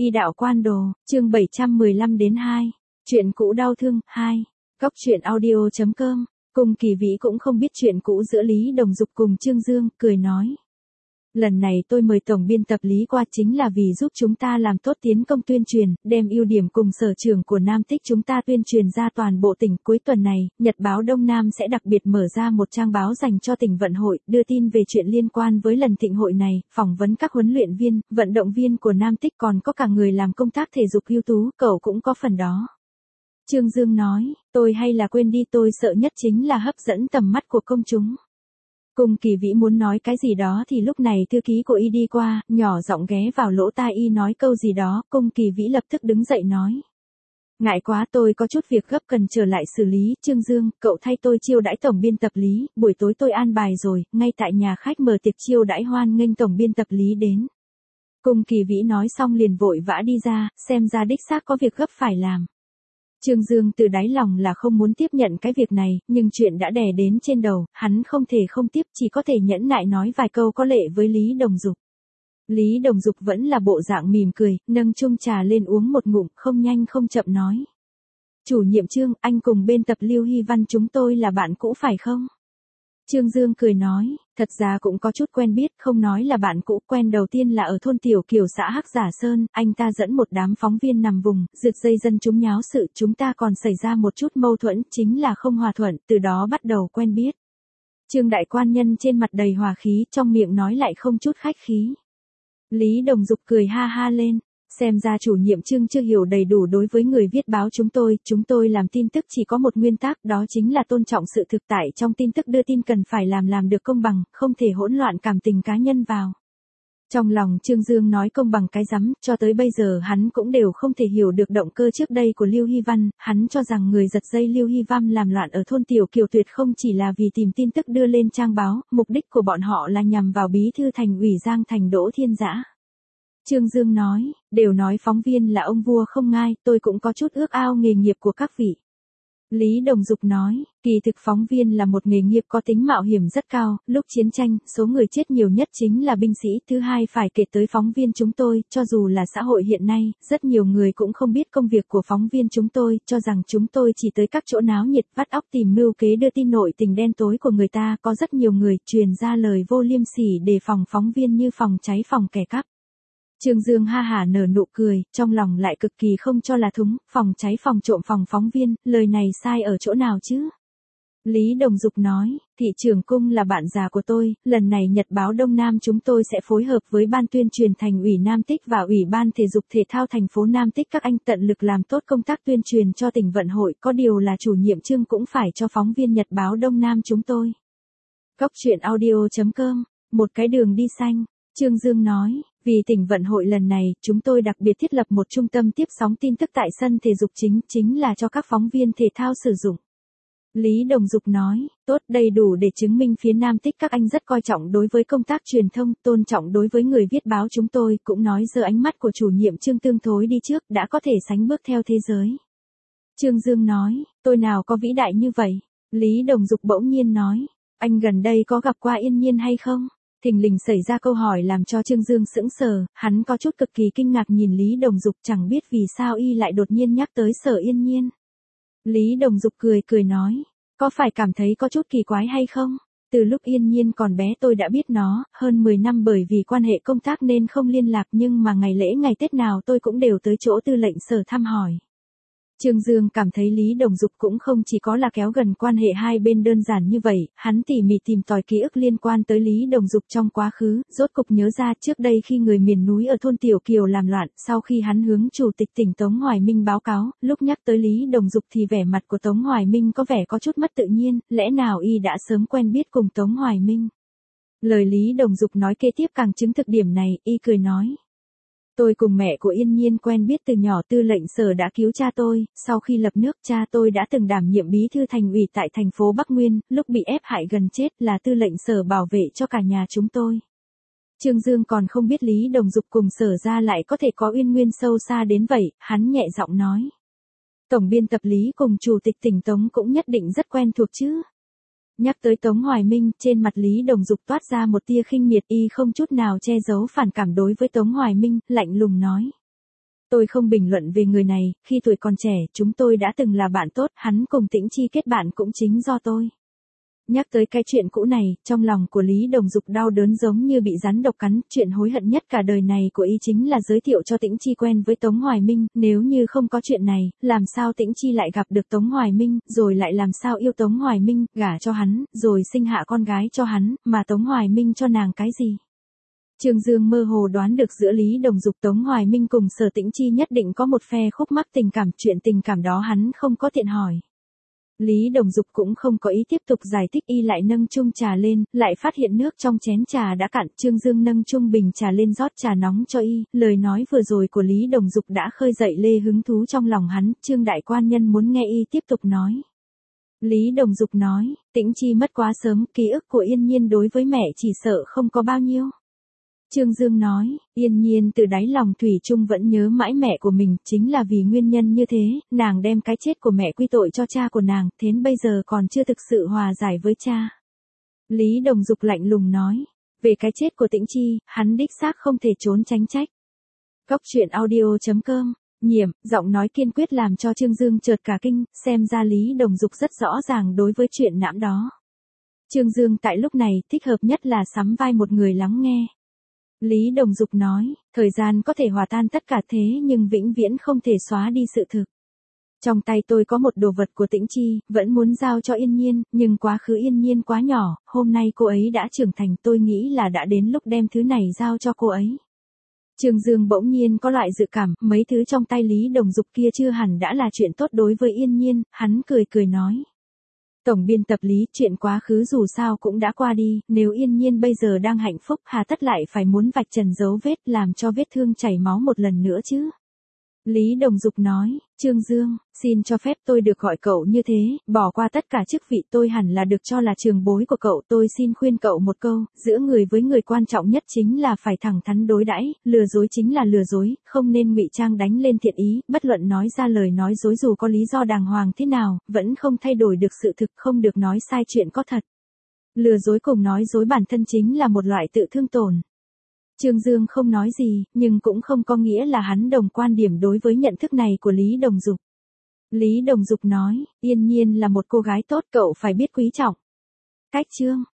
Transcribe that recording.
Y đạo quan đồ, chương 715-2. Chuyện cũ đau thương, 2. Góc truyện audio.com. Cung Kỳ Vĩ cũng không biết chuyện cũ giữa Lý Đồng Dục cùng Trương Dương, cười nói. Lần này tôi mời tổng biên tập Lý qua chính là vì giúp chúng ta làm tốt tiến công tuyên truyền, đem ưu điểm cùng sở trường của Nam Tích chúng ta tuyên truyền ra toàn bộ tỉnh. Cuối tuần này, Nhật báo Đông Nam sẽ đặc biệt mở ra một trang báo dành cho tỉnh vận hội, đưa tin về chuyện liên quan với lần thịnh hội này, phỏng vấn các huấn luyện viên, vận động viên của Nam Tích, còn có cả người làm công tác thể dục ưu tú, cậu cũng có phần đó. Trương Dương nói, tôi hay là quên đi, tôi sợ nhất chính là hấp dẫn tầm mắt của công chúng. Cung Kỳ Vĩ muốn nói cái gì đó thì lúc này thư ký của Y đi qua, nhỏ giọng ghé vào lỗ tai Y nói câu gì đó, Cung Kỳ Vĩ lập tức đứng dậy nói. Ngại quá, tôi có chút việc gấp cần trở lại xử lý. Trương Dương, cậu thay tôi chiêu đãi tổng biên tập Lý, buổi tối tôi an bài rồi, ngay tại nhà khách mở tiệc chiêu đãi hoan nghênh tổng biên tập Lý đến. Cung Kỳ Vĩ nói xong liền vội vã đi ra, xem ra đích xác có việc gấp phải làm. Trương Dương từ đáy lòng là không muốn tiếp nhận cái việc này, nhưng chuyện đã đè đến trên đầu, hắn không thể không tiếp, chỉ có thể nhẫn nại nói vài câu có lệ với Lý Đồng Dục. Lý Đồng Dục vẫn là bộ dạng mỉm cười, nâng chung trà lên uống một ngụm, không nhanh không chậm nói. Chủ nhiệm Trương, anh cùng bên tập Lưu Hy Văn chúng tôi là bạn cũ phải không? Trương Dương cười nói, thật ra cũng có chút quen biết, không nói là bạn cũ, quen đầu tiên là ở thôn Tiểu Kiều xã Hắc Giả Sơn, anh ta dẫn một đám phóng viên nằm vùng, rượt dây dân chúng nháo sự, chúng ta còn xảy ra một chút mâu thuẫn, chính là không hòa thuận, từ đó bắt đầu quen biết. Trương đại quan nhân trên mặt đầy hòa khí, trong miệng nói lại không chút khách khí. Lý Đồng Dục cười ha ha lên. Xem ra chủ nhiệm Trương chưa hiểu đầy đủ đối với người viết báo chúng tôi làm tin tức chỉ có một nguyên tắc, đó chính là tôn trọng sự thực tại, trong tin tức đưa tin cần phải làm được công bằng, không thể hỗn loạn cảm tình cá nhân vào. Trong lòng Trương Dương nói công bằng cái rắm, cho tới bây giờ hắn cũng đều không thể hiểu được động cơ trước đây của Lưu Hy Văn, hắn cho rằng người giật dây Lưu Hy Văn làm loạn ở thôn Tiểu Kiều tuyệt không chỉ là vì tìm tin tức đưa lên trang báo, mục đích của bọn họ là nhằm vào bí thư thành ủy Giang Thành Đỗ Thiên Dã. Trương Dương nói, đều nói phóng viên là ông vua không ngai, tôi cũng có chút ước ao nghề nghiệp của các vị. Lý Đồng Dục nói, kỳ thực phóng viên là một nghề nghiệp có tính mạo hiểm rất cao, lúc chiến tranh, số người chết nhiều nhất chính là binh sĩ, thứ hai phải kể tới phóng viên chúng tôi, cho dù là xã hội hiện nay, rất nhiều người cũng không biết công việc của phóng viên chúng tôi, cho rằng chúng tôi chỉ tới các chỗ náo nhiệt vắt óc tìm mưu kế đưa tin nội tình đen tối của người ta, có rất nhiều người truyền ra lời vô liêm sỉ đề phòng phóng viên như phòng cháy phòng kẻ cắp. Trương Dương ha hả nở nụ cười, trong lòng lại cực kỳ không cho là thúng, phòng cháy phòng trộm phòng phóng viên, lời này sai ở chỗ nào chứ? Lý Đồng Dục nói, thị trưởng Cung là bạn già của tôi, lần này Nhật báo Đông Nam chúng tôi sẽ phối hợp với ban tuyên truyền thành ủy Nam Tích và ủy ban thể dục thể thao thành phố Nam Tích các anh tận lực làm tốt công tác tuyên truyền cho tỉnh vận hội, có điều là chủ nhiệm Trương cũng phải cho phóng viên Nhật báo Đông Nam chúng tôi. Góc truyện audio.com, một cái đường đi xanh, Trương Dương nói. Vì tỉnh vận hội lần này, chúng tôi đặc biệt thiết lập một trung tâm tiếp sóng tin tức tại sân thể dục chính là cho các phóng viên thể thao sử dụng. Lý Đồng Dục nói, tốt, đầy đủ để chứng minh phía Nam Tích các anh rất coi trọng đối với công tác truyền thông, tôn trọng đối với người viết báo chúng tôi, cũng nói giờ ánh mắt của chủ nhiệm Trương tương thối đi trước, đã có thể sánh bước theo thế giới. Trương Dương nói, tôi nào có vĩ đại như vậy? Lý Đồng Dục bỗng nhiên nói, anh gần đây có gặp qua Yên Nhiên hay không? Thình lình xảy ra câu hỏi làm cho Trương Dương sững sờ, hắn có chút cực kỳ kinh ngạc nhìn Lý Đồng Dục, chẳng biết vì sao y lại đột nhiên nhắc tới Sở Yên Nhiên. Lý Đồng Dục cười nói, có phải cảm thấy có chút kỳ quái hay không? Từ lúc Yên Nhiên còn bé tôi đã biết nó, hơn 10 năm bởi vì quan hệ công tác nên không liên lạc, nhưng mà ngày lễ ngày Tết nào tôi cũng đều tới chỗ tư lệnh Sở thăm hỏi. Trương Dương cảm thấy Lý Đồng Dục cũng không chỉ có là kéo gần quan hệ hai bên đơn giản như vậy, hắn tỉ mỉ tìm tòi ký ức liên quan tới Lý Đồng Dục trong quá khứ, rốt cục nhớ ra trước đây khi người miền núi ở thôn Tiểu Kiều làm loạn, sau khi hắn hướng chủ tịch tỉnh Tống Hoài Minh báo cáo, lúc nhắc tới Lý Đồng Dục thì vẻ mặt của Tống Hoài Minh có vẻ có chút mất tự nhiên, lẽ nào y đã sớm quen biết cùng Tống Hoài Minh. Lời Lý Đồng Dục nói kế tiếp càng chứng thực điểm này, y cười nói. Tôi cùng mẹ của Yên Nhiên quen biết từ nhỏ, tư lệnh Sở đã cứu cha tôi, sau khi lập nước cha tôi đã từng đảm nhiệm bí thư thành ủy tại thành phố Bắc Nguyên, lúc bị ép hại gần chết là tư lệnh Sở bảo vệ cho cả nhà chúng tôi. Trương Dương còn không biết Lý Đồng Dục cùng Sở ra lại có thể có uyên nguyên sâu xa đến vậy, hắn nhẹ giọng nói. Tổng biên tập Lý cùng chủ tịch tỉnh Tống cũng nhất định rất quen thuộc chứ. Nhắc tới Tống Hoài Minh, trên mặt Lý Đồng Dục toát ra một tia khinh miệt, y không chút nào che giấu phản cảm đối với Tống Hoài Minh, lạnh lùng nói. Tôi không bình luận về người này, khi tuổi còn trẻ, chúng tôi đã từng là bạn tốt, hắn cùng Tĩnh Chi kết bạn cũng chính do tôi. Nhắc tới cái chuyện cũ này, trong lòng của Lý Đồng Dục đau đớn giống như bị rắn độc cắn, chuyện hối hận nhất cả đời này của y chính là giới thiệu cho Tĩnh Chi quen với Tống Hoài Minh, nếu như không có chuyện này, làm sao Tĩnh Chi lại gặp được Tống Hoài Minh, rồi lại làm sao yêu Tống Hoài Minh, gả cho hắn, rồi sinh hạ con gái cho hắn, mà Tống Hoài Minh cho nàng cái gì? Trương Dương mơ hồ đoán được giữa Lý Đồng Dục Tống Hoài Minh cùng Sở Tĩnh Chi nhất định có một phe khúc mắc tình cảm, chuyện tình cảm đó hắn không có tiện hỏi. Lý Đồng Dục cũng không có ý tiếp tục giải thích, y lại nâng chung trà lên, lại phát hiện nước trong chén trà đã cạn, Trương Dương nâng chung bình trà lên rót trà nóng cho y, lời nói vừa rồi của Lý Đồng Dục đã khơi dậy lê hứng thú trong lòng hắn, Trương đại quan nhân muốn nghe y tiếp tục nói. Lý Đồng Dục nói, Tĩnh Chi mất quá sớm, ký ức của Yên Nhiên đối với mẹ chỉ sợ không có bao nhiêu. Trương Dương nói, Yên Nhiên từ đáy lòng thủy chung vẫn nhớ mãi mẹ của mình, chính là vì nguyên nhân như thế, nàng đem cái chết của mẹ quy tội cho cha của nàng, đến bây giờ còn chưa thực sự hòa giải với cha. Lý Đồng Dục lạnh lùng nói, về cái chết của Tĩnh Chi, hắn đích xác không thể trốn tránh trách. Cóc truyện audio.com, Nhiễm, giọng nói kiên quyết làm cho Trương Dương chợt cả kinh, xem ra Lý Đồng Dục rất rõ ràng đối với chuyện nãm đó. Trương Dương tại lúc này thích hợp nhất là sắm vai một người lắng nghe. Lý Đồng Dục nói, thời gian có thể hòa tan tất cả thế nhưng vĩnh viễn không thể xóa đi sự thực. Trong tay tôi có một đồ vật của Tĩnh Chi, vẫn muốn giao cho Yên Nhiên, nhưng quá khứ Yên Nhiên quá nhỏ, hôm nay cô ấy đã trưởng thành, tôi nghĩ là đã đến lúc đem thứ này giao cho cô ấy. Trương Dương bỗng nhiên có loại dự cảm, mấy thứ trong tay Lý Đồng Dục kia chưa hẳn đã là chuyện tốt đối với Yên Nhiên, hắn cười cười nói. Tổng biên tập Lý, chuyện quá khứ dù sao cũng đã qua đi, nếu Yên Nhiên bây giờ đang hạnh phúc, hà tất lại phải muốn vạch trần dấu vết, làm cho vết thương chảy máu một lần nữa chứ. Lý Đồng Dục nói, Trương Dương, xin cho phép tôi được gọi cậu như thế, bỏ qua tất cả chức vị, tôi hẳn là được cho là trường bối của cậu, tôi xin khuyên cậu một câu, giữa người với người quan trọng nhất chính là phải thẳng thắn đối đãi, lừa dối chính là lừa dối, không nên ngụy trang đánh lên thiện ý, bất luận nói ra lời nói dối dù có lý do đàng hoàng thế nào, vẫn không thay đổi được sự thực, không được nói sai chuyện có thật. Lừa dối cùng nói dối bản thân chính là một loại tự thương tổn. Trương Dương không nói gì, nhưng cũng không có nghĩa là hắn đồng quan điểm đối với nhận thức này của Lý Đồng Dục. Lý Đồng Dục nói, Yên Nhiên là một cô gái tốt, cậu phải biết quý trọng. Cách chương